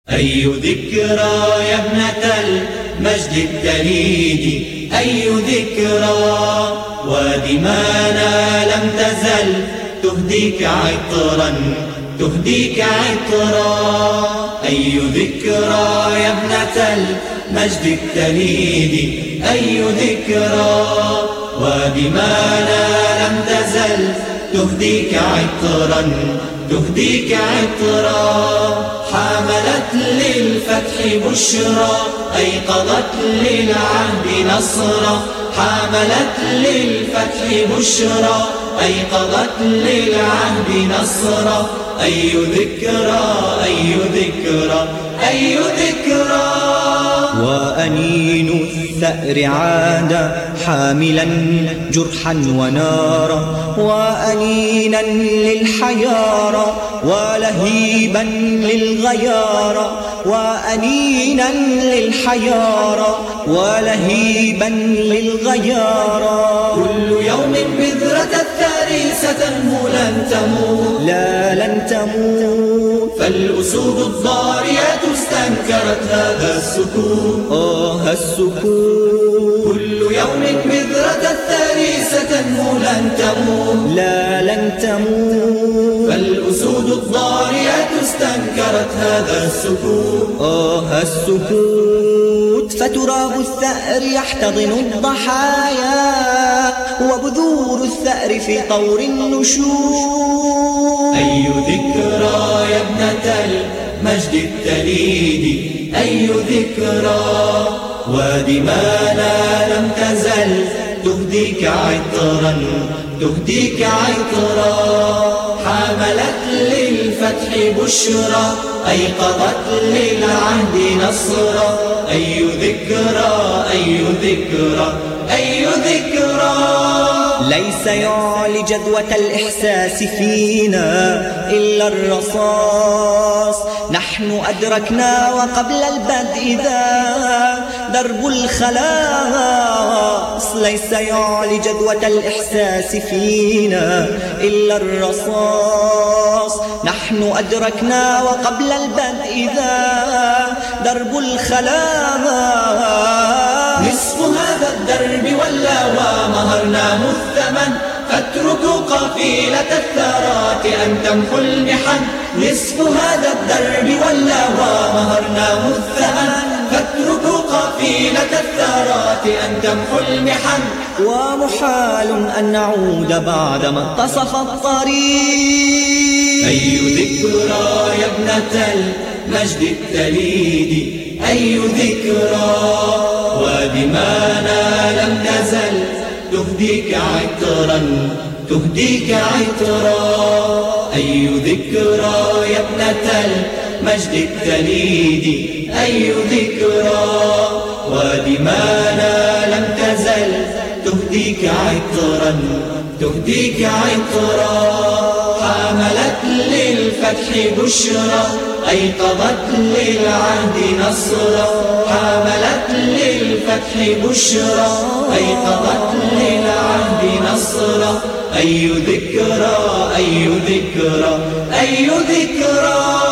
أي ذكرى يا ابنة المجد التليد، أي ذكرى ودمانا لم تزل تهديك عطرا، تهديك عطرا. أي ذكرى يا ابنة المجد التليد، أي ذكرى ودمانا لم تزل تهديك عطرا، تهديك عطرا. حملت للفتح بشرى، أيقظت للعهد نصرا. حملت للفتح بشرى، أيقظت للعهد نصرا. أي ذكرى، أي ذكرى، أي ذكرى. وأنين الثأر عاد حاملا جرحا ونارا، وأنينا للحيارى ولهيبا للغيارى، وأنينا للحيارى ولهيبا للغيارى. كل يوم بذرة الثأر ستنمو لن تموت، لا لن تموت. فالأسود الضاريات استنكرت هذا السكوت، السكوت. كل يوم بذرة الثأر ستنمو لن تموت، لا لن تموت. فالأسود الضاريات استنكرت هذا السكوت، السكوت. فتراب الثأر يحتضن الضحايا، وبذور الثأر في طور النشور. أي ذكرى يا ابنة المجد التليد، أي ذكرى ودمانا لم تزل تهديك عطرا، تهديك عطرا. حملت للفتح بشرى، أيقظت للعهد نصرا. أي ذكرى، أي ذكرى، أي ذكرى. ليس يعلي جذوة الإحساس فينا إلا الرصاص. نحن أدركنا وقبل البدء ذا درب الخلاص. ليس يعلي جذوة الإحساس فينا إلا الرصاص. نحن أدركنا وقبل البدء ذا درب الخلاص. نصف هذا الدرب ولا ومهرناه الثمن، فاتركوا قفيلة الثارات أن تمحو المحن. نصف هذا الدرب ولا ومهرناه الثمن، فاتركوا قفيلة الثارات أن تمحو المحن. ومحال أن نعود بعدما انتصف الطريق. أي ذكرى يا ابنة المجد التليد، أي ذكرى ودمانا لم تزل تهديك عطرا، تهديك عطرا. أي ذكرى يا ابنة المجد التليد، أي ذكرى ودمانا لم تزل تهديك عطرا، تهديك عطرا. حملت للفتح بشرى، أيقظت للعهد نصرا. حملت للفتح بشرى، أيقظت للعهد نصرا. أي ذكرى، أي ذكرى، أي ذكرى.